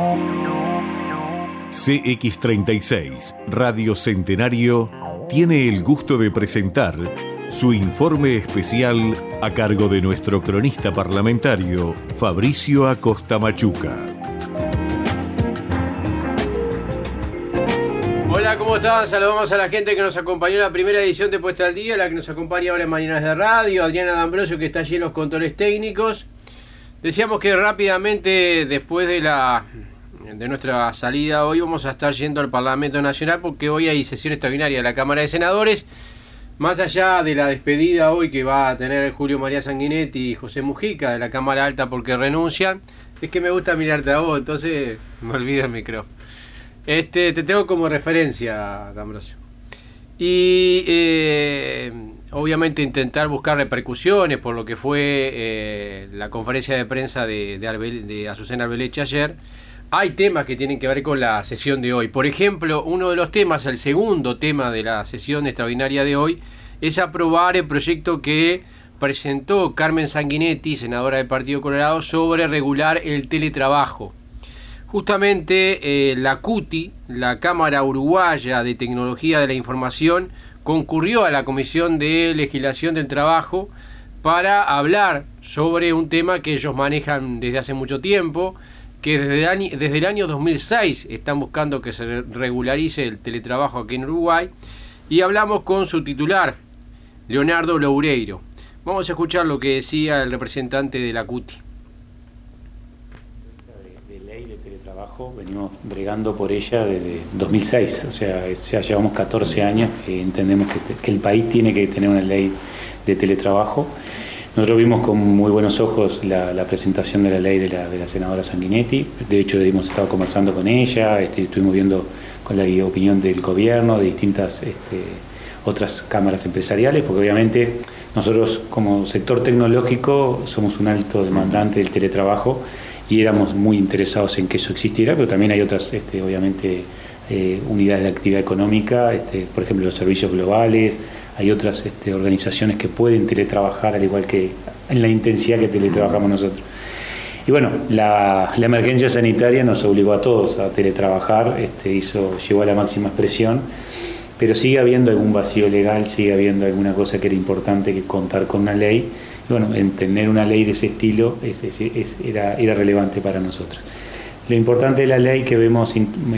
CX36 Radio Centenario tiene el gusto de presentar su informe especial a cargo de nuestro cronista parlamentario Fabricio Acosta Machuca. Hola, ¿cómo están? Saludamos a la gente que nos acompañó en la primera edición de Puesta al Día, la que nos acompaña ahora en Mañanas de Radio, Adriana D'Ambrosio, que está allí en los controles técnicos. Decíamos que rápidamente, después de nuestra salida hoy, vamos a estar yendo al Parlamento Nacional, porque hoy hay sesión extraordinaria de la Cámara de Senadores. Más allá de la despedida hoy que va a tener Julio María Sanguinetti y José Mujica de la Cámara Alta porque renuncian, es que me gusta mirarte a vos, entonces me olvido el micrófono. Te tengo como referencia, D'Ambrosio. Y obviamente intentar buscar repercusiones por lo que fue la conferencia de prensa de Azucena Arbeleche ayer. Hay temas que tienen que ver con la sesión de hoy. Por ejemplo, uno de los temas, el segundo tema de la sesión extraordinaria de hoy, es aprobar el proyecto que presentó Carmen Sanguinetti, senadora del Partido Colorado, sobre regular el teletrabajo. Justamente la CUTI, la Cámara Uruguaya de Tecnología de la Información, concurrió a la Comisión de Legislación del Trabajo para hablar sobre un tema que ellos manejan desde hace mucho tiempo, que desde el año 2006 están buscando que se regularice el teletrabajo aquí en Uruguay, y hablamos con su titular, Leonardo Loureiro. Vamos a escuchar lo que decía el representante de la CUTI. De ley de teletrabajo, venimos bregando por ella desde 2006, o sea, ya llevamos 14 años que entendemos que el país tiene que tener una ley de teletrabajo. Nosotros vimos con muy buenos ojos la presentación de la ley de la senadora Sanguinetti. De hecho, hemos estado conversando con ella, estuvimos viendo con la opinión del gobierno, de distintas otras cámaras empresariales, porque obviamente nosotros como sector tecnológico somos un alto demandante del teletrabajo y éramos muy interesados en que eso existiera, pero también hay otras, obviamente, unidades de actividad económica, por ejemplo, los servicios globales. Hay otras organizaciones que pueden teletrabajar al igual que en la intensidad que teletrabajamos nosotros. Y bueno, la emergencia sanitaria nos obligó a todos a teletrabajar, llevó a la máxima expresión, pero sigue habiendo algún vacío legal, sigue habiendo alguna cosa que era importante que contar con una ley. Y bueno, en tener una ley de ese estilo era relevante para nosotros. Lo importante de la ley que vemos,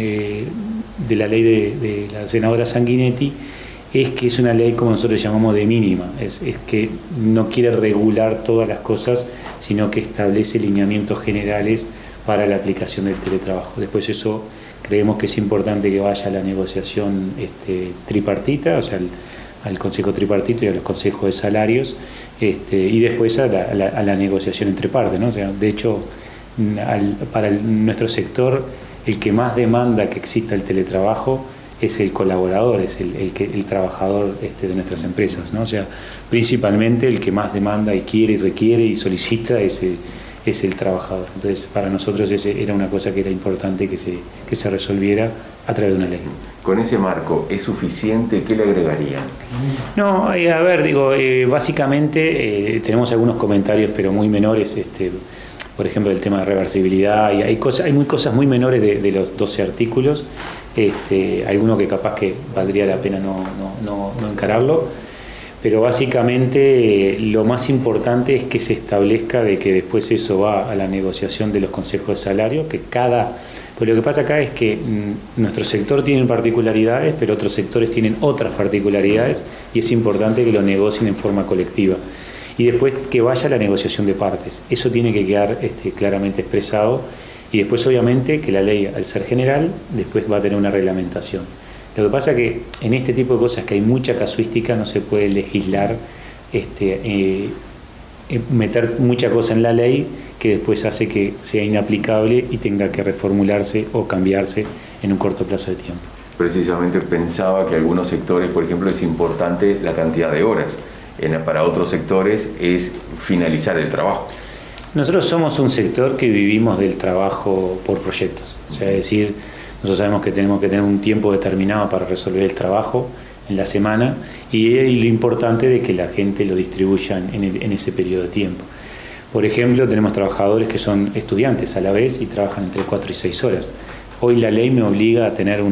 de la ley de la senadora Sanguinetti, es que es una ley, como nosotros llamamos, de mínima, es que no quiere regular todas las cosas, sino que establece lineamientos generales para la aplicación del teletrabajo. Después eso creemos que es importante que vaya a la negociación tripartita, o sea, al Consejo Tripartito y a los consejos de salarios, y después a la negociación entre partes, ¿no? O sea, de hecho, para nuestro sector, el que más demanda que exista el teletrabajo es el colaborador, es el trabajador de nuestras empresas, ¿no? O sea, principalmente el que más demanda y quiere y requiere y solicita es el trabajador. Entonces, para nosotros era una cosa que era importante que se resolviera a través de una ley. Con ese marco, ¿es suficiente? ¿Qué le agregarían? No, a ver, básicamente tenemos algunos comentarios, pero muy menores, por ejemplo, el tema de reversibilidad, y hay cosas muy menores de los 12 artículos, alguno que capaz que valdría la pena no encararlo, pero básicamente lo más importante es que se establezca de que después eso va a la negociación de los consejos de salario, pues lo que pasa acá es que nuestro sector tiene particularidades, pero otros sectores tienen otras particularidades, y es importante que lo negocien en forma colectiva. Y después que vaya a la negociación de partes. Eso tiene que quedar claramente expresado, y después obviamente que la ley, al ser general, después va a tener una reglamentación. Lo que pasa es que en este tipo de cosas que hay mucha casuística no se puede legislar, meter mucha cosa en la ley que después hace que sea inaplicable y tenga que reformularse o cambiarse en un corto plazo de tiempo. Precisamente pensaba que algunos sectores, por ejemplo, es importante la cantidad de horas. Para otros sectores es finalizar el trabajo. Nosotros somos un sector que vivimos del trabajo por proyectos. O sea, es decir, nosotros sabemos que tenemos que tener un tiempo determinado para resolver el trabajo en la semana, y lo importante de que la gente lo distribuya en ese periodo de tiempo. Por ejemplo, tenemos trabajadores que son estudiantes a la vez y trabajan entre 4 y 6 horas. Hoy la ley me obliga a tener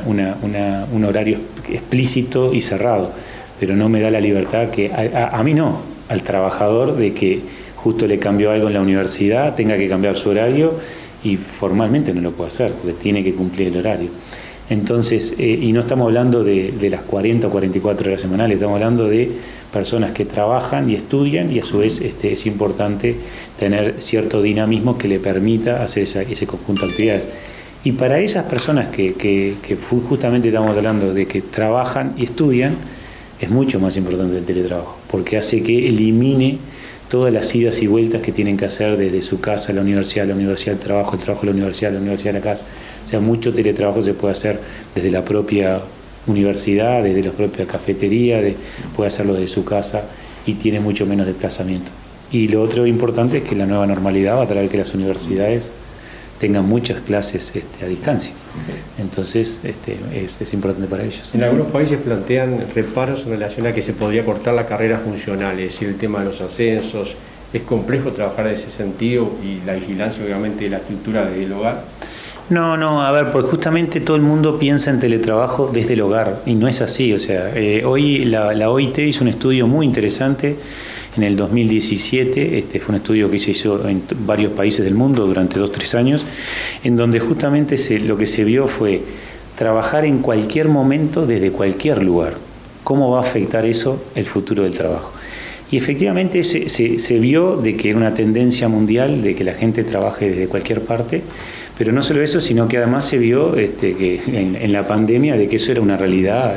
un horario explícito y cerrado, pero no me da la libertad que, a mí no, al trabajador, de que justo le cambió algo en la universidad, tenga que cambiar su horario y formalmente no lo puede hacer, porque tiene que cumplir el horario. Entonces, y no estamos hablando de las 40 o 44 horas semanales, estamos hablando de personas que trabajan y estudian, y a su vez es importante tener cierto dinamismo que le permita hacer ese conjunto de actividades. Y para esas personas que justamente estamos hablando de que trabajan y estudian, es mucho más importante el teletrabajo, porque hace que elimine todas las idas y vueltas que tienen que hacer desde su casa a la universidad al trabajo, el trabajo a la universidad a la casa. O sea, mucho teletrabajo se puede hacer desde la propia universidad, desde la propia cafetería, puede hacerlo desde su casa y tiene mucho menos desplazamiento. Y lo otro importante es que la nueva normalidad va a traer que las universidades tengan muchas clases a distancia. Entonces es importante para ellos. En algunos países plantean reparos en relación a que se podría cortar la carrera funcional, es decir, el tema de los ascensos. ¿Es complejo trabajar en ese sentido y la vigilancia, obviamente, de la estructura del hogar? No, a ver, porque justamente todo el mundo piensa en teletrabajo desde el hogar y no es así. O sea, hoy la OIT hizo un estudio muy interesante en el 2017, fue un estudio que se hizo en varios países del mundo durante 2-3 años, en donde justamente lo que se vio fue trabajar en cualquier momento desde cualquier lugar. ¿Cómo va a afectar eso el futuro del trabajo? Y efectivamente se vio de que era una tendencia mundial de que la gente trabaje desde cualquier parte, pero no solo eso, sino que además se vio que en la pandemia de que eso era una realidad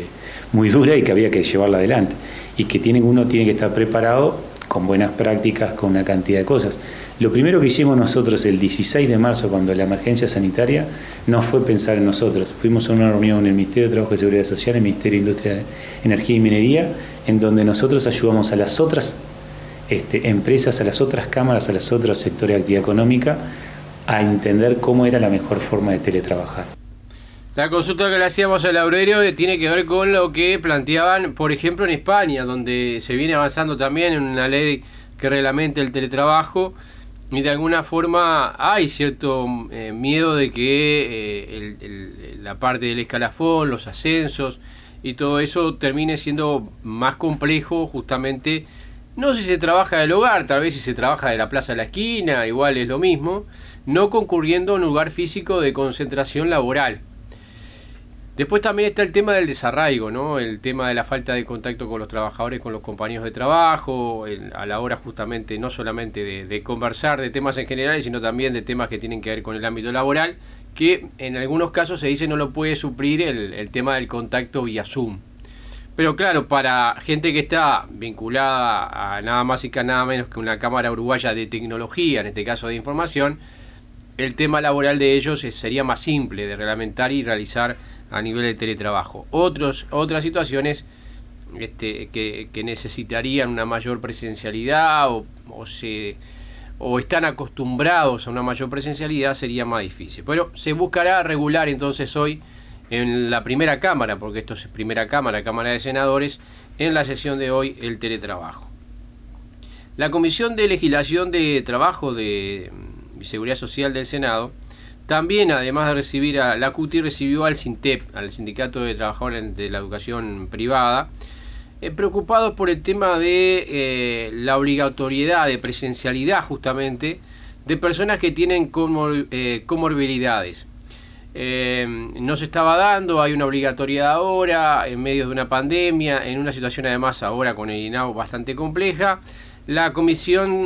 muy dura y que había que llevarla adelante, y que uno tiene que estar preparado con buenas prácticas, con una cantidad de cosas. Lo primero que hicimos nosotros el 16 de marzo, cuando la emergencia sanitaria, no fue pensar en nosotros. Fuimos a una reunión en el Ministerio de Trabajo y Seguridad Social, el Ministerio de Industria, Energía y Minería, en donde nosotros ayudamos a las otras empresas, a las otras cámaras, a los otros sectores de actividad económica, a entender cómo era la mejor forma de teletrabajar. La consulta que le hacíamos al Aurelio tiene que ver con lo que planteaban, por ejemplo, en España, donde se viene avanzando también en una ley que reglamente el teletrabajo, y de alguna forma hay cierto miedo de que la parte del escalafón, los ascensos y todo eso termine siendo más complejo, justamente, no si se trabaja del hogar, tal vez si se trabaja de la plaza de la esquina, igual es lo mismo, no concurriendo a un lugar físico de concentración laboral. Después también está el tema del desarraigo, ¿no? El tema de la falta de contacto con los trabajadores, con los compañeros de trabajo, a la hora justamente no solamente de conversar de temas en general, sino también de temas que tienen que ver con el ámbito laboral, que en algunos casos se dice no lo puede suplir el tema del contacto vía Zoom. Pero claro, para gente que está vinculada a nada más y nada menos que una Cámara Uruguaya de Tecnología, en este caso de información, el tema laboral de ellos sería más simple de reglamentar y realizar a nivel de teletrabajo. Otras situaciones que necesitarían una mayor presencialidad o están acostumbrados a una mayor presencialidad sería más difícil. Pero se buscará regular entonces hoy en la primera Cámara, porque esto es primera Cámara, Cámara de Senadores, en la sesión de hoy el teletrabajo. La Comisión de Legislación de Trabajo y Seguridad Social del Senado también, además de recibir a la CUTI, recibió al SINTEP, al Sindicato de Trabajadores de la Educación Privada, preocupados por el tema de la obligatoriedad de presencialidad justamente de personas que tienen comorbilidades. No se estaba dando, hay una obligatoriedad ahora, en medio de una pandemia, en una situación además ahora con el INAU bastante compleja. La comisión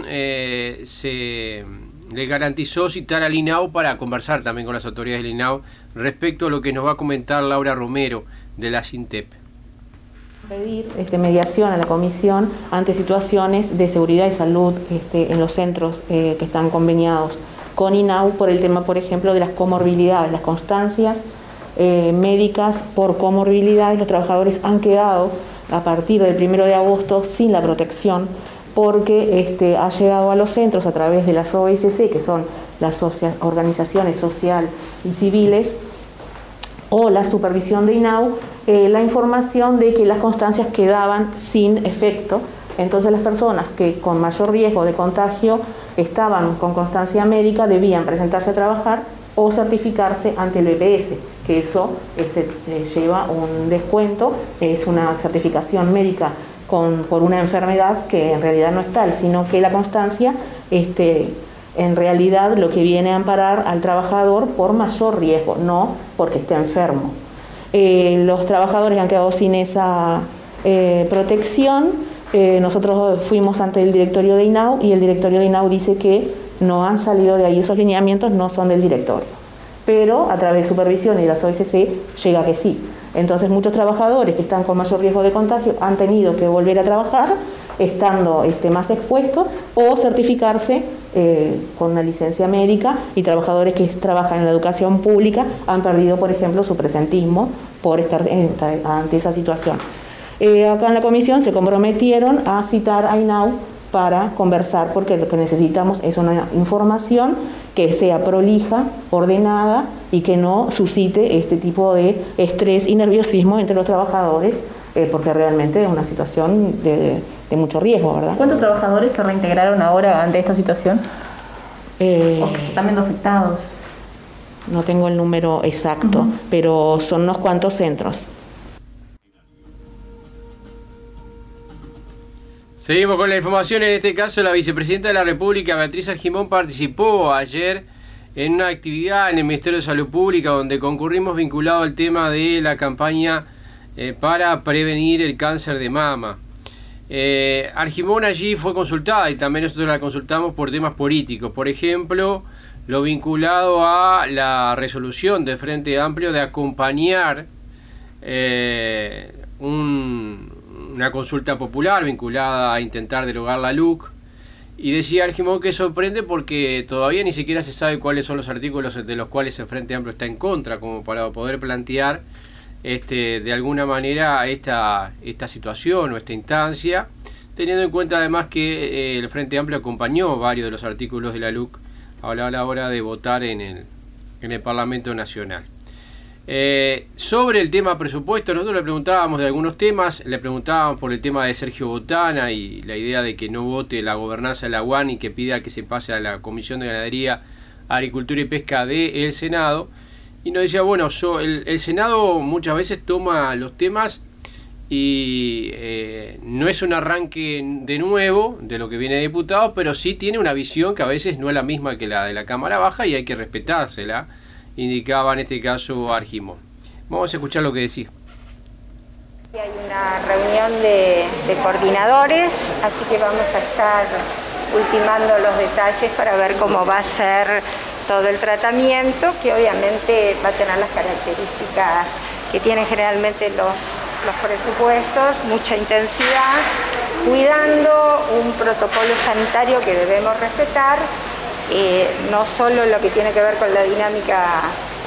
le garantizó citar al INAU para conversar también con las autoridades del INAU respecto a lo que nos va a comentar Laura Romero de la SINTEP. Pedir mediación a la comisión ante situaciones de seguridad y salud en los centros que están conveniados con INAU por el tema, por ejemplo, de las comorbilidades, las constancias médicas por comorbilidades. Los trabajadores han quedado a partir del 1 de agosto sin la protección porque ha llegado a los centros a través de las OSC, que son las organizaciones social y civiles, o la supervisión de INAU, la información de que las constancias quedaban sin efecto Entonces las personas que con mayor riesgo de contagio estaban con constancia médica debían presentarse a trabajar o certificarse ante el EPS, que eso lleva un descuento, es una certificación médica por una enfermedad que en realidad no es tal, sino que la constancia en realidad lo que viene a amparar al trabajador por mayor riesgo, no porque esté enfermo. Los trabajadores han quedado sin esa protección. Nosotros fuimos ante el directorio de INAU y el directorio de INAU dice que no han salido de ahí, esos lineamientos no son del directorio, pero a través de supervisión y de las OSC llega que sí. Entonces muchos trabajadores que están con mayor riesgo de contagio han tenido que volver a trabajar estando más expuestos o certificarse con una licencia médica, y trabajadores que trabajan en la educación pública han perdido, por ejemplo, su presentismo por estar ante esa situación. Acá en la comisión se comprometieron a citar a INAU para conversar, porque lo que necesitamos es una información que sea prolija, ordenada y que no suscite este tipo de estrés y nerviosismo entre los trabajadores, porque realmente es una situación de mucho riesgo, ¿verdad? ¿Cuántos trabajadores se reintegraron ahora ante esta situación? ¿O que se están viendo afectados? No tengo el número exacto, pero son unos cuantos centros. Seguimos con la información. En este caso, la vicepresidenta de la República, Beatriz Argimón, participó ayer en una actividad en el Ministerio de Salud Pública donde concurrimos vinculado al tema de la campaña para prevenir el cáncer de mama. Argimón allí fue consultada y también nosotros la consultamos por temas políticos. Por ejemplo, lo vinculado a la resolución del Frente Amplio de acompañar una consulta popular vinculada a intentar derogar la LUC, y decía Argimón que sorprende porque todavía ni siquiera se sabe cuáles son los artículos de los cuales el Frente Amplio está en contra, como para poder plantear de alguna manera esta situación o esta instancia, teniendo en cuenta además que el Frente Amplio acompañó varios de los artículos de la LUC a la hora de votar en el Parlamento Nacional. Sobre el tema presupuesto, nosotros le preguntábamos de algunos temas, le preguntábamos por el tema de Sergio Botana y la idea de que no vote la gobernanza de la UAN y que pida que se pase a la Comisión de Ganadería, Agricultura y Pesca del Senado, y nos decía, bueno, el Senado muchas veces toma los temas y no es un arranque de nuevo de lo que viene de diputados, pero sí tiene una visión que a veces no es la misma que la de la Cámara Baja y hay que respetársela, indicaba en este caso Argimón. Vamos a escuchar lo que decía. Hay una reunión de coordinadores, así que vamos a estar ultimando los detalles para ver cómo va a ser todo el tratamiento, que obviamente va a tener las características que tienen generalmente los presupuestos, mucha intensidad, cuidando un protocolo sanitario que debemos respetar, no solo lo que tiene que ver con la dinámica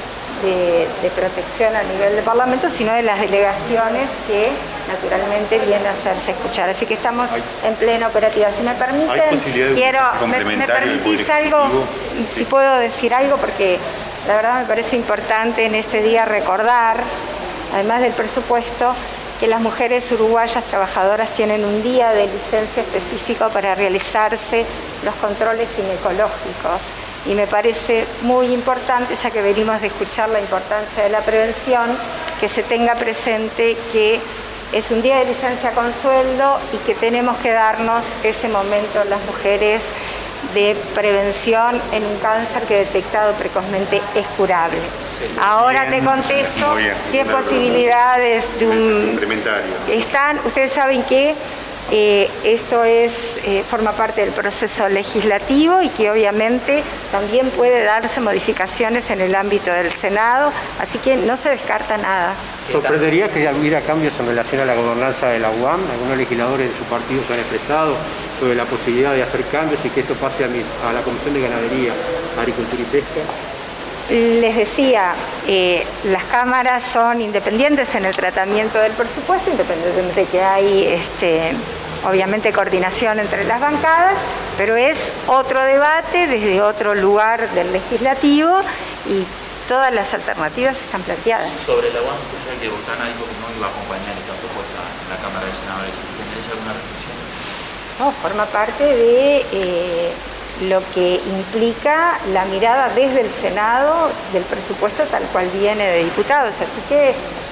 de protección a nivel de Parlamento, sino de las delegaciones que naturalmente vienen a hacerse escuchar. Así que estamos en plena operativa. Si me permiten, ¿me permitís algo? Si puedo decir algo, porque la verdad me parece importante en este día recordar, además del presupuesto, que las mujeres uruguayas trabajadoras tienen un día de licencia específico para realizarse los controles ginecológicos. Y me parece muy importante, ya que venimos de escuchar la importancia de la prevención, que se tenga presente que es un día de licencia con sueldo y que tenemos que darnos ese momento las mujeres de prevención en un cáncer que detectado precozmente es curable. Ahora te contesto si hay posibilidades de un... complementario. Ustedes saben que esto forma parte del proceso legislativo y que obviamente también puede darse modificaciones en el ámbito del Senado, así que no se descarta nada. ¿Sorprendería que hubiera cambios en relación a la gobernanza de la UAM? Algunos legisladores de su partido se han expresado sobre la posibilidad de hacer cambios y que esto pase a la Comisión de Ganadería, Agricultura y Pesca. Les decía, las cámaras son independientes en el tratamiento del presupuesto, independientemente de que hay obviamente coordinación entre las bancadas, pero es otro debate desde otro lugar del legislativo y todas las alternativas están planteadas. Sobre la UAM, usted que Botana dijo que no iba a acompañar y tampoco está en la Cámara de Senadores. ¿Tendréis alguna reflexión? ¿no? Forma parte de lo que implica la mirada desde el Senado del presupuesto tal cual viene de diputados. Así que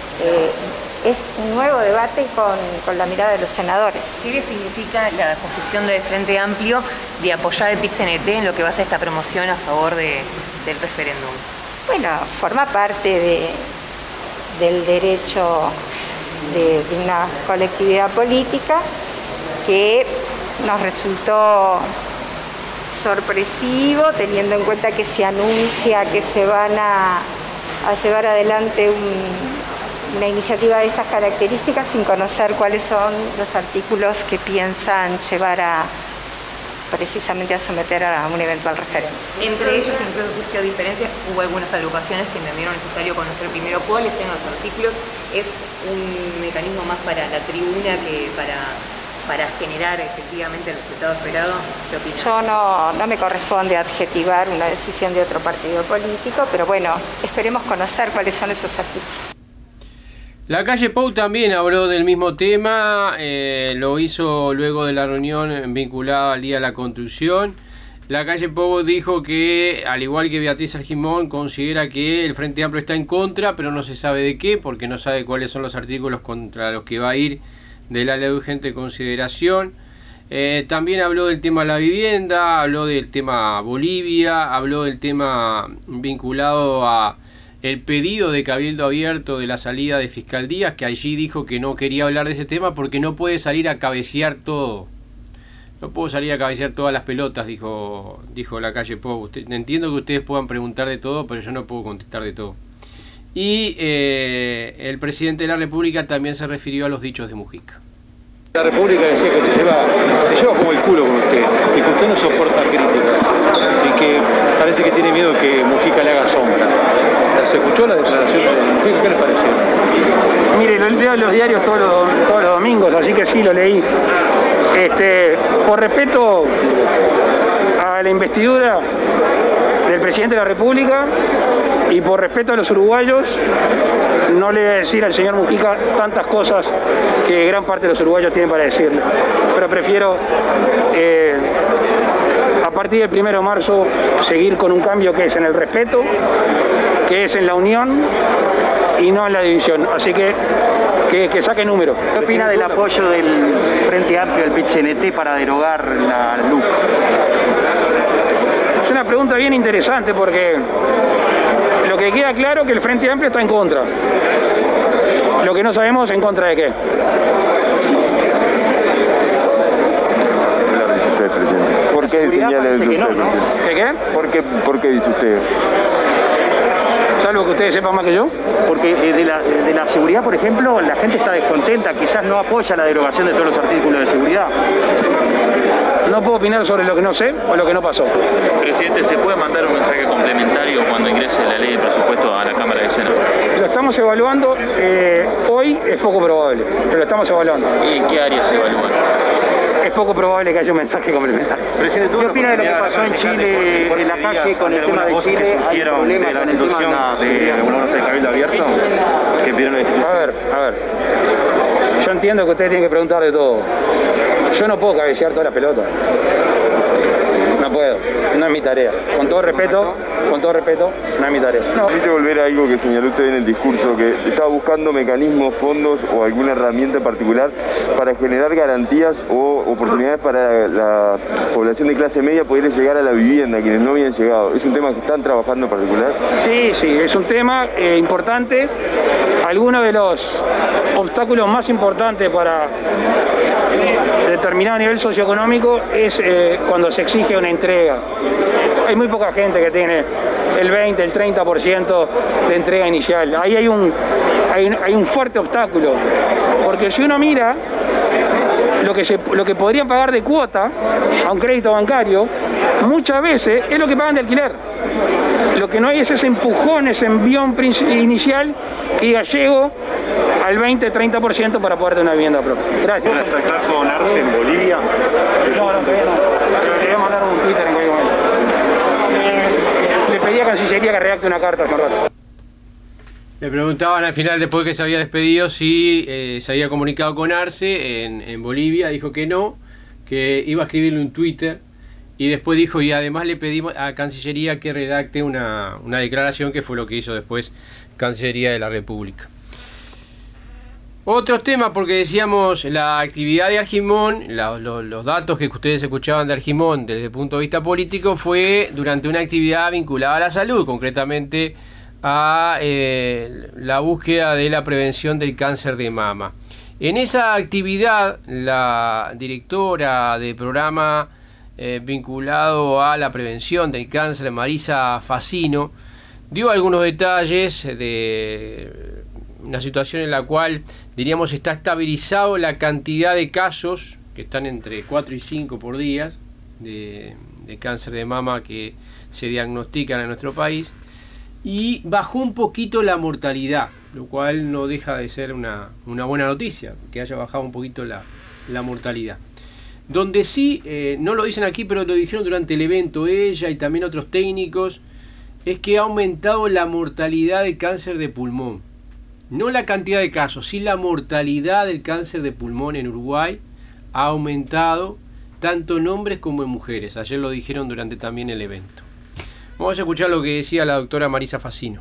es un nuevo debate con la mirada de los senadores. ¿Qué significa la posición del Frente Amplio de apoyar el PIT-CNT en lo que va a ser esta promoción a favor del referéndum? Bueno, forma parte del derecho de una colectividad política que nos resultó sorpresivo, teniendo en cuenta que se anuncia que se van a llevar adelante una iniciativa de estas características sin conocer cuáles son los artículos que piensan llevar precisamente a someter a un eventual referéndum. Entre ellos incluso surgió diferencias, hubo algunas agrupaciones que entendieron necesario conocer primero cuáles eran los artículos. ¿Es un mecanismo más para la tribuna que para generar efectivamente el resultado esperado? ¿Qué opinas? Yo no me corresponde adjetivar una decisión de otro partido político, pero bueno, esperemos conocer cuáles son esos artículos. Lacalle Pou también habló del mismo tema, lo hizo luego de la reunión vinculada al Día de la Construcción. Lacalle Pou dijo que, al igual que Beatriz Argimón, considera que el Frente Amplio está en contra, pero no se sabe de qué, porque no sabe cuáles son los artículos contra los que va a ir de la ley de urgente consideración. También habló del tema de la vivienda, habló del tema Bolivia, habló del tema vinculado a el pedido de Cabildo Abierto de la salida de Fiscal Díaz, que allí dijo que no quería hablar de ese tema porque no puede salir a cabecear todo. No puedo salir a cabecear todas las pelotas, dijo Lacalle Pou. Entiendo que ustedes puedan preguntar de todo, pero yo no puedo contestar de todo. Y el presidente de la República también se refirió a los dichos de Mujica. La República decía que se lleva como el culo con usted, y que usted no soporta críticas y que parece que tiene miedo que Mujica le haga sombra. ¿Se escuchó la declaración de Mujica? ¿Qué les pareció? Mire, lo leo en los diarios todos los domingos, así que sí lo leí. Por respeto a la investidura del presidente de la República y por respeto a los uruguayos, no le voy a decir al señor Mujica tantas cosas que gran parte de los uruguayos tienen para decirle. Pero prefiero, a partir del 1 de marzo, seguir con un cambio que es en el respeto, que es en la unión y no en la división. Así que saque número. ¿Qué opina del apoyo del Frente Amplio al PIT-CNT para derogar la LUC? Es una pregunta bien interesante porque lo que queda claro es que el Frente Amplio está en contra. Lo que no sabemos en contra de qué. ¿Por qué señala el que no, ¿no? ¿Qué? ¿Por qué dice usted? Salvo que ustedes sepan más que yo. Porque de la seguridad, por ejemplo, la gente está descontenta, quizás no apoya la derogación de todos los artículos de seguridad. No puedo opinar sobre lo que no sé o lo que no pasó. Presidente, ¿se puede mandar un mensaje complementario cuando ingrese la ley de presupuesto a la Cámara de Senado? Lo estamos evaluando, hoy es poco probable, pero lo estamos evaluando. ¿Y en qué áreas se evalúan? Es poco probable que haya un mensaje complementario. Presidente, ¿qué opina de lo que pasó en Chile, en la calle, con el tema de Chile? Que surgieron de la institución de algunos del Cabildo Abierto, que pidieron la institución. A ver. Yo entiendo que ustedes tienen que preguntar de todo. Yo no puedo cabecear toda la pelota. No puedo, no es mi tarea. Con todo respeto, no es mi tarea. No. Quisiera volver a algo que señaló usted en el discurso, que estaba buscando mecanismos, fondos o alguna herramienta particular para generar garantías o oportunidades para la población de clase media poder llegar a la vivienda, quienes no habían llegado. ¿Es un tema que están trabajando en particular? Sí, es un tema importante. Algunos de los obstáculos más importantes para determinado nivel socioeconómico es cuando se exige una entrega. Hay muy poca gente que tiene el 20, el 30% de entrega inicial. Ahí hay un fuerte obstáculo, porque si uno mira lo que podrían pagar de cuota a un crédito bancario, muchas veces es lo que pagan de alquiler. Lo que no hay es ese empujón, ese envión inicial que diga llego al 20-30% para poder tener una vivienda propia. Gracias. ¿Van a tratar con Arce en Bolivia? No, te voy a mandar un Twitter en cualquier momento. Le pedí a Cancillería que redacte una carta hace un rato. Le preguntaban al final, después que se había despedido, si se había comunicado con Arce en Bolivia. Dijo que no, que iba a escribirle un Twitter y después dijo, y además le pedimos a Cancillería que redacte una declaración, que fue lo que hizo después Cancillería de la República. Otros temas, porque decíamos la actividad de Argimón, los datos que ustedes escuchaban de Argimón desde el punto de vista político, fue durante una actividad vinculada a la salud, concretamente a la búsqueda de la prevención del cáncer de mama. En esa actividad, la directora del programa vinculado a la prevención del cáncer, Marisa Facino, dio algunos detalles de una situación en la cual, diríamos, está estabilizado la cantidad de casos, que están entre 4 y 5 por día, de cáncer de mama que se diagnostican en nuestro país, y bajó un poquito la mortalidad, lo cual no deja de ser una buena noticia, que haya bajado un poquito la mortalidad. Donde sí, no lo dicen aquí, pero lo dijeron durante el evento ella y también otros técnicos, es que ha aumentado la mortalidad de cáncer de pulmón. No la cantidad de casos, sí la mortalidad del cáncer de pulmón en Uruguay ha aumentado tanto en hombres como en mujeres. Ayer lo dijeron durante también el evento. Vamos a escuchar lo que decía la doctora Marisa Facino.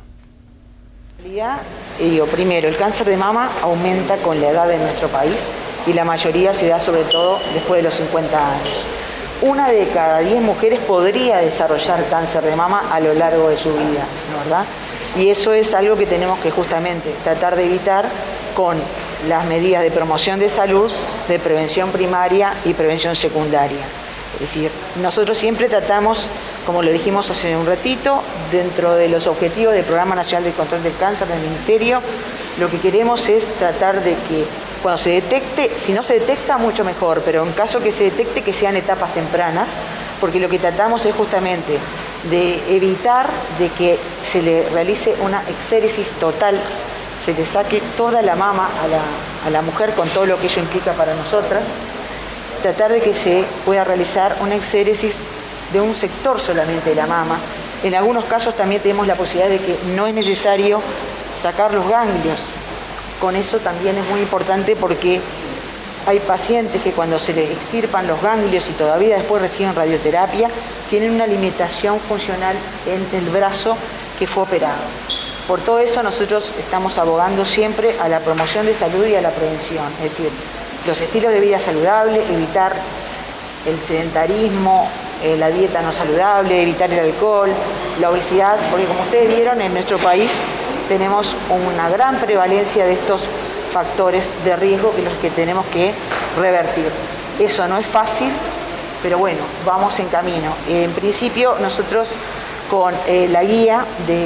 Primero, el cáncer de mama aumenta con la edad de nuestro país y la mayoría se da sobre todo después de los 50 años. 1 de cada 10 mujeres podría desarrollar cáncer de mama a lo largo de su vida, ¿no, verdad? Y eso es algo que tenemos que justamente tratar de evitar con las medidas de promoción de salud, de prevención primaria y prevención secundaria. Es decir, nosotros siempre tratamos, como lo dijimos hace un ratito, dentro de los objetivos del Programa Nacional de Control del Cáncer del Ministerio, lo que queremos es tratar de que cuando se detecte, si no se detecta, mucho mejor, pero en caso que se detecte, que sean etapas tempranas, porque lo que tratamos es justamente de evitar de que se le realice una exéresis total, se le saque toda la mama a la mujer con todo lo que ello implica para nosotras, tratar de que se pueda realizar una exéresis de un sector solamente de la mama. En algunos casos también tenemos la posibilidad de que no es necesario sacar los ganglios. Con eso también es muy importante porque hay pacientes que cuando se les extirpan los ganglios y todavía después reciben radioterapia, tienen una limitación funcional en el brazo que fue operado. Por todo eso nosotros estamos abogando siempre a la promoción de salud y a la prevención, es decir, los estilos de vida saludable, evitar el sedentarismo, la dieta no saludable, evitar el alcohol, la obesidad, porque como ustedes vieron, en nuestro país tenemos una gran prevalencia de estos factores de riesgo que los que tenemos que revertir. Eso no es fácil, pero bueno, vamos en camino. En principio, nosotros con la guía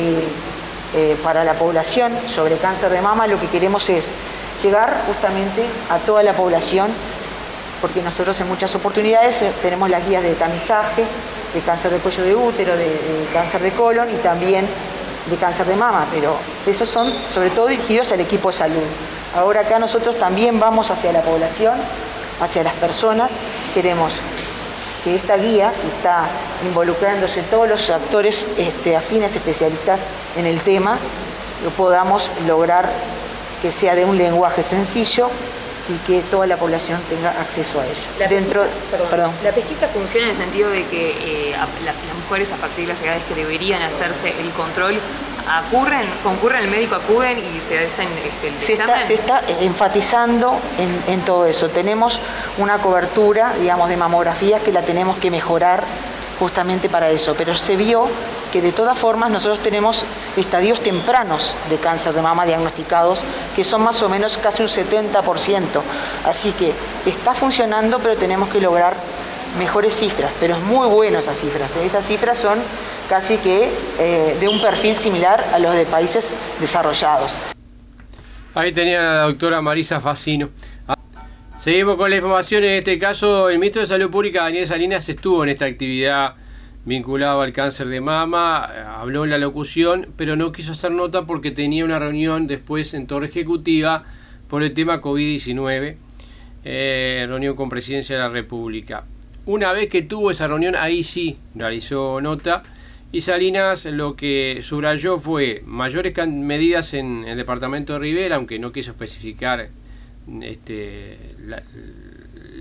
para la población sobre cáncer de mama, lo que queremos es llegar justamente a toda la población, porque nosotros en muchas oportunidades tenemos las guías de tamizaje, de cáncer de cuello de útero, de cáncer de colon y también de cáncer de mama, pero esos son sobre todo dirigidos al equipo de salud. Ahora acá nosotros también vamos hacia la población, hacia las personas. Queremos que esta guía, que está involucrándose todos los actores afines, especialistas en el tema, lo podamos lograr que sea de un lenguaje sencillo y que toda la población tenga acceso a ello. La pesquisa funciona en el sentido de que las mujeres a partir de las edades que deberían hacerse el control concurren al médico, acuden y se hacen el examen. Se está enfatizando en todo eso. Tenemos una cobertura, digamos, de mamografías que la tenemos que mejorar justamente para eso, pero se vio que de todas formas nosotros tenemos estadios tempranos de cáncer de mama diagnosticados, que son más o menos casi un 70%. Así que está funcionando, pero tenemos que lograr mejores cifras, pero es muy bueno esas cifras. Esas cifras son casi que de un perfil similar a los de países desarrollados. Ahí tenía la doctora Marisa Facino. Seguimos con la información. En este caso, el ministro de Salud Pública, Daniel Salinas, estuvo en esta actividad vinculada al cáncer de mama, habló en la locución, pero no quiso hacer nota porque tenía una reunión después en Torre Ejecutiva por el tema COVID-19, reunión con Presidencia de la República. Una vez que tuvo esa reunión, ahí sí realizó nota, y Salinas lo que subrayó fue mayores medidas en el departamento de Rivera, aunque no quiso especificar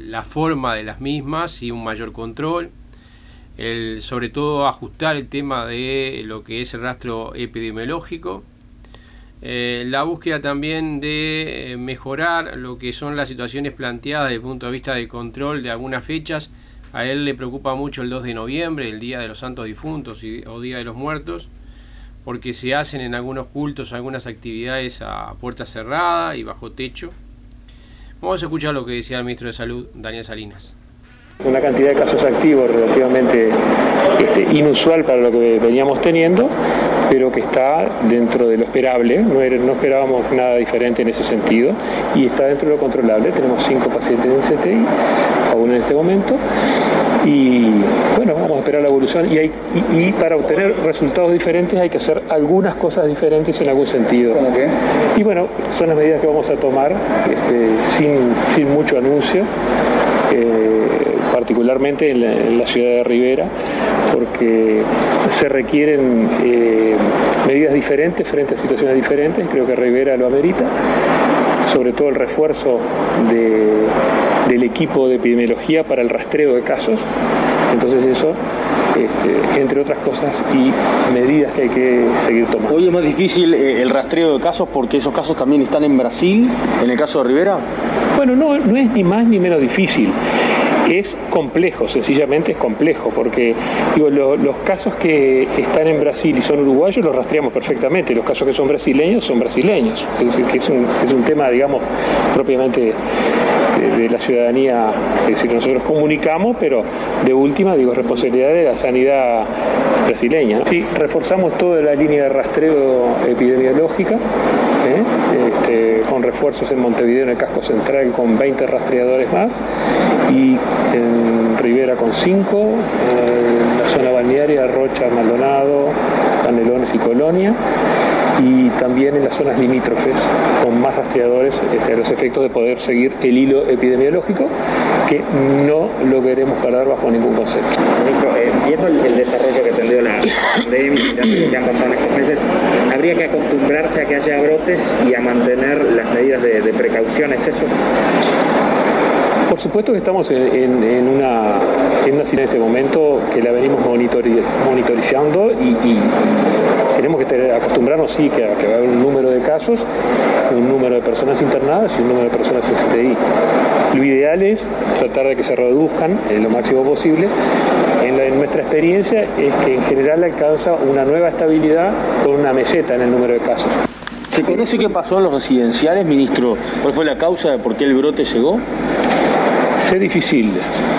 la forma de las mismas y un mayor control. Sobre todo ajustar el tema de lo que es el rastro epidemiológico. La búsqueda también de mejorar lo que son las situaciones planteadas desde el punto de vista de control de algunas fechas. A él le preocupa mucho el 2 de noviembre, el Día de los Santos Difuntos o Día de los Muertos, porque se hacen en algunos cultos algunas actividades a puerta cerrada y bajo techo. Vamos a escuchar lo que decía el ministro de Salud, Daniel Salinas. Una cantidad de casos activos relativamente inusual para lo que veníamos teniendo, pero que está dentro de lo esperable. No esperábamos nada diferente en ese sentido y está dentro de lo controlable. Tenemos 5 pacientes en CTI aún en este momento y bueno, vamos a esperar la evolución y para obtener resultados diferentes hay que hacer algunas cosas diferentes en algún sentido. Y bueno, son las medidas que vamos a tomar sin mucho anuncio. Particularmente en la ciudad de Rivera, porque se requieren medidas diferentes frente a situaciones diferentes. Creo que Rivera lo amerita, sobre todo el refuerzo del equipo de epidemiología para el rastreo de casos. Entonces eso, entre otras cosas, y medidas que hay que seguir tomando. Hoy es más difícil el rastreo de casos porque esos casos también están en Brasil, en el caso de Rivera. Bueno, no es ni más ni menos difícil. Es complejo, sencillamente es complejo, porque los casos que están en Brasil y son uruguayos los rastreamos perfectamente, los casos que son brasileños. Es decir, que es un tema, digamos, propiamente de la ciudadanía, es decir, nosotros comunicamos, pero de última, responsabilidad de la sanidad brasileña, ¿no? Sí, reforzamos toda la línea de rastreo epidemiológica, con refuerzos en Montevideo, en el casco central, con 20 rastreadores más, y en Rivera con 5, en la zona balnearia, Rocha, Maldonado, Canelones y Colonia, y también en las zonas limítrofes con más rastreadores a los efectos de poder seguir el hilo epidemiológico, que no lo queremos parar bajo ningún concepto. Ministro, viendo el desarrollo que ha tenido la pandemia y lo que han pasado en estos meses, ¿habría que acostumbrarse a que haya brotes y a mantener las medidas de precaución? ¿Es eso? Por supuesto que estamos en una situación en este momento que la venimos monitorizando y tenemos que acostumbrarnos, sí, que va a haber un número de casos, un número de personas internadas y un número de personas en CTI. Lo ideal es tratar de que se reduzcan lo máximo posible. En nuestra experiencia es que en general alcanza una nueva estabilidad con una meseta en el número de casos. ¿Se conoce qué pasó en los residenciales, ministro? ¿Cuál fue la causa de por qué el brote llegó? Es difícil,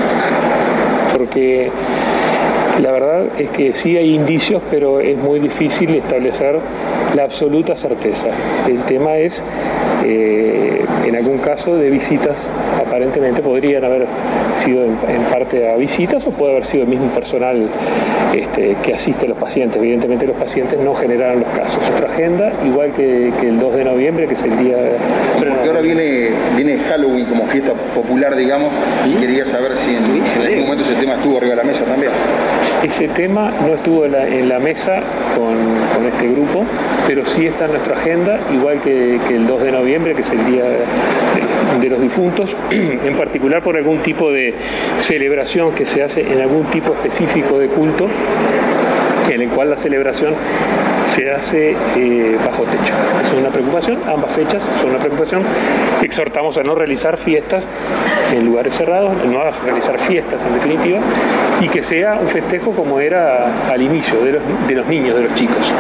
porque la verdad es que sí hay indicios, pero es muy difícil establecer la absoluta certeza. El tema es, en algún caso, de visitas. Aparentemente podrían haber sido en parte a visitas o puede haber sido el mismo personal que asiste a los pacientes. Evidentemente los pacientes no generaron los casos. Nuestra agenda, igual que el 2 de noviembre, que es el día... Pero porque ahora viene Halloween como fiesta popular, digamos, y quería saber si en algún momento ese tema estuvo arriba de la mesa también. Ese tema no estuvo en la mesa con este grupo, pero sí está en nuestra agenda, igual que el 2 de noviembre, que es el Día de los Difuntos, en particular por algún tipo de celebración que se hace en algún tipo específico de culto, en el cual la celebración se hace bajo techo. Es una preocupación, ambas fechas son una preocupación. Exhortamos a no realizar fiestas en lugares cerrados, no a realizar fiestas en definitiva, y que sea un festejo como era al inicio, de los niños, de los chicos.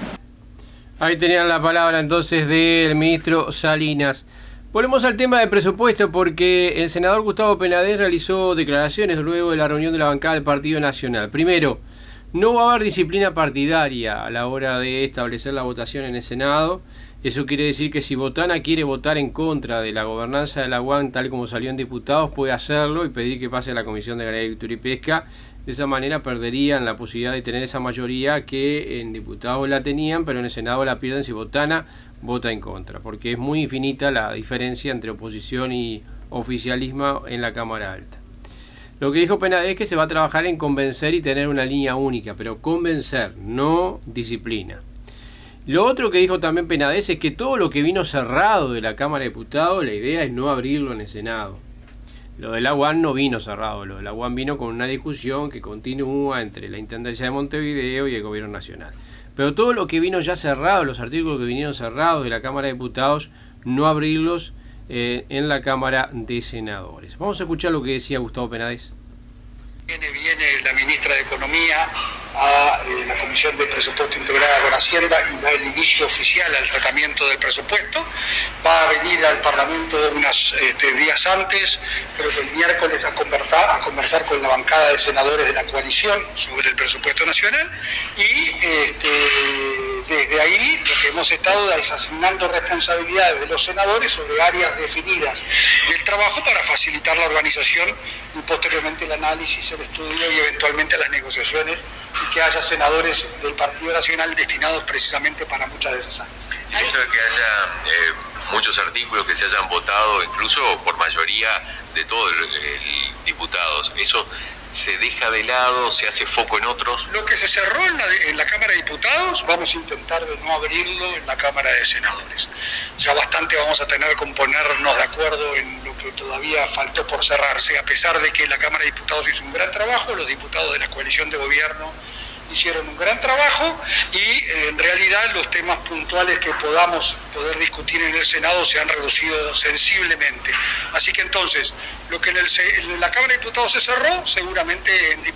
Ahí tenían la palabra entonces del ministro Salinas. Volvemos al tema del presupuesto porque el senador Gustavo Penades realizó declaraciones luego de la reunión de la bancada del Partido Nacional. Primero, no va a haber disciplina partidaria a la hora de establecer la votación en el Senado. Eso quiere decir que si Botana quiere votar en contra de la gobernanza de la UAN tal como salió en diputados, puede hacerlo y pedir que pase a la Comisión de Agricultura y Pesca. De esa manera perderían la posibilidad de tener esa mayoría que en diputados la tenían, pero en el Senado la pierden si Botana vota en contra, porque es muy infinita la diferencia entre oposición y oficialismo en la Cámara Alta. Lo que dijo Penades es que se va a trabajar en convencer y tener una línea única, pero convencer, no disciplina. Lo otro que dijo también Penades es que todo lo que vino cerrado de la Cámara de Diputados, la idea es no abrirlo en el Senado. Lo de la UAN no vino cerrado, lo de la UAN vino con una discusión que continúa entre la Intendencia de Montevideo y el Gobierno Nacional. Pero todo lo que vino ya cerrado, los artículos que vinieron cerrados de la Cámara de Diputados, no abrirlos en la Cámara de Senadores. Vamos a escuchar lo que decía Gustavo Penades. Viene la ministra de Economía a la Comisión de Presupuesto integrada con Hacienda y da el inicio oficial al tratamiento del presupuesto. Va a venir al Parlamento unos días antes, creo que el miércoles, a conversar con la bancada de senadores de la coalición sobre el presupuesto nacional y desde ahí lo que hemos estado es asignando responsabilidades de los senadores sobre áreas definidas del trabajo para facilitar la organización y posteriormente el análisis, el estudio y eventualmente las negociaciones, y que haya senadores del Partido Nacional destinados precisamente para muchas de esas áreas. El hecho de que haya muchos artículos que se hayan votado incluso por mayoría de todos los diputados, ¿eso se deja de lado, se hace foco en otros? Lo que se cerró en la Cámara de Diputados vamos a intentar de no abrirlo en la Cámara de Senadores. Ya bastante vamos a tener que ponernos de acuerdo en lo que todavía faltó por cerrarse, a pesar de que la Cámara de Diputados hizo un gran trabajo, los diputados de la coalición de gobierno hicieron un gran trabajo y en realidad los temas puntuales que podamos poder discutir en el Senado se han reducido sensiblemente. Así que entonces, lo que en la Cámara de Diputados se cerró, seguramente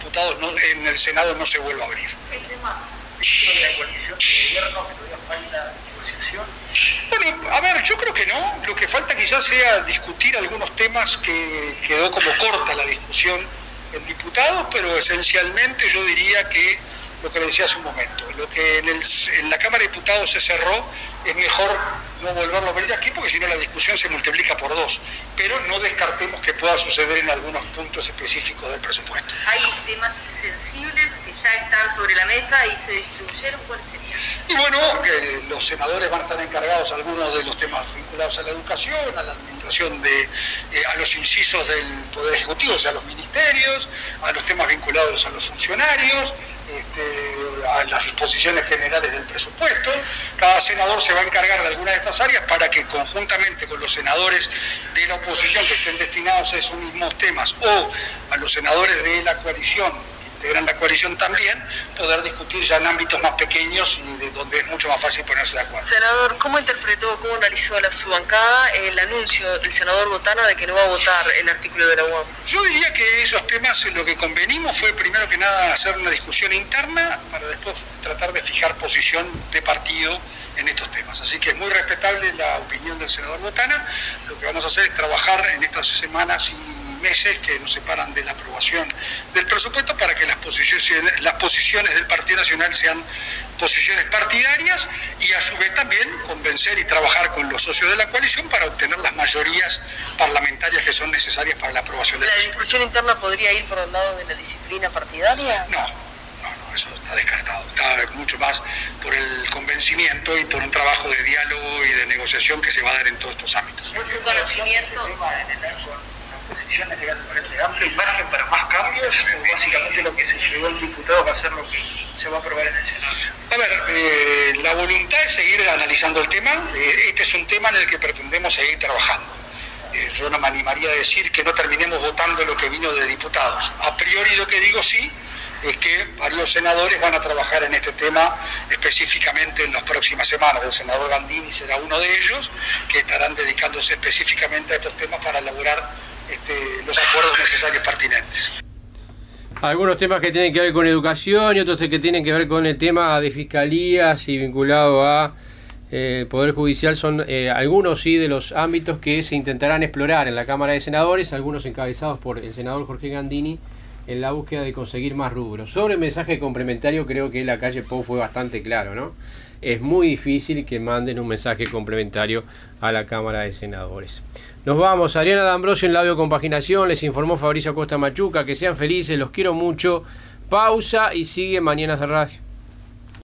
en el Senado no se vuelva a abrir. ¿Hay temas de la coalición de gobierno que todavía falta negociación? Bueno, a ver, yo creo que no. Lo que falta quizás sea discutir algunos temas que quedó como corta la discusión en diputados, pero esencialmente yo diría que lo que le decía hace un momento, lo que en la Cámara de Diputados se cerró, es mejor no volverlo a abrir aquí porque si no la discusión se multiplica por 2, pero no descartemos que pueda suceder en algunos puntos específicos del presupuesto. Hay temas sensibles que ya están sobre la mesa y se distribuyeron, ¿cuáles serían? Y bueno, los senadores van a estar encargados algunos de los temas vinculados a la educación, a la administración a los incisos del Poder Ejecutivo, o sea, a los ministerios, a los temas vinculados a los funcionarios, a las disposiciones generales del presupuesto. Cada senador se va a encargar de alguna de estas áreas para que conjuntamente con los senadores de la oposición que estén destinados a esos mismos temas o a los senadores de la coalición que integran la coalición también, poder discutir ya en ámbitos más pequeños y de donde es mucho más fácil ponerse de acuerdo. Senador, ¿cómo interpretó, cómo analizó su bancada el anuncio del senador Botana de que no va a votar el artículo de la UAM? Yo diría que esos temas lo que convenimos fue primero que nada hacer una discusión interna para después tratar de fijar posición de partido en estos temas. Así que es muy respetable la opinión del senador Botana. Lo que vamos a hacer es trabajar en estas semanas y meses que nos separan de la aprobación del presupuesto para que las posiciones del Partido Nacional sean posiciones partidarias y a su vez también convencer y trabajar con los socios de la coalición para obtener las mayorías parlamentarias que son necesarias para la aprobación del presupuesto. ¿La discusión interna podría ir por el lado de la disciplina partidaria? No, eso está descartado. Está mucho más por el convencimiento y por un trabajo de diálogo y de negociación que se va a dar en todos estos ámbitos. ¿Es un conocimiento? Posiciones de Frente Amplio, ¿hay margen para más cambios o básicamente lo que se llevó el diputado va a ser lo que se va a aprobar en el Senado? A ver, la voluntad es seguir analizando el tema. Este es un tema en el que pretendemos seguir trabajando. Yo no me animaría a decir que no terminemos votando lo que vino de diputados. A priori lo que digo sí es que varios senadores van a trabajar en este tema específicamente en las próximas semanas. El senador Gandini será uno de ellos, que estarán dedicándose específicamente a estos temas para elaborar los acuerdos necesarios pertinentes. Algunos temas que tienen que ver con educación y otros que tienen que ver con el tema de fiscalías y vinculado a Poder Judicial son algunos sí de los ámbitos que se intentarán explorar en la Cámara de Senadores, algunos encabezados por el senador Jorge Gandini en la búsqueda de conseguir más rubros. Sobre el mensaje complementario creo que la calle Pou fue bastante claro, ¿no? Es muy difícil que manden un mensaje complementario a la Cámara de Senadores. Nos vamos, Adriana D'Ambrosio en la biocompaginación, les informó Fabricio Acosta Machuca, que sean felices, los quiero mucho. Pausa y sigue Mañanas de Radio.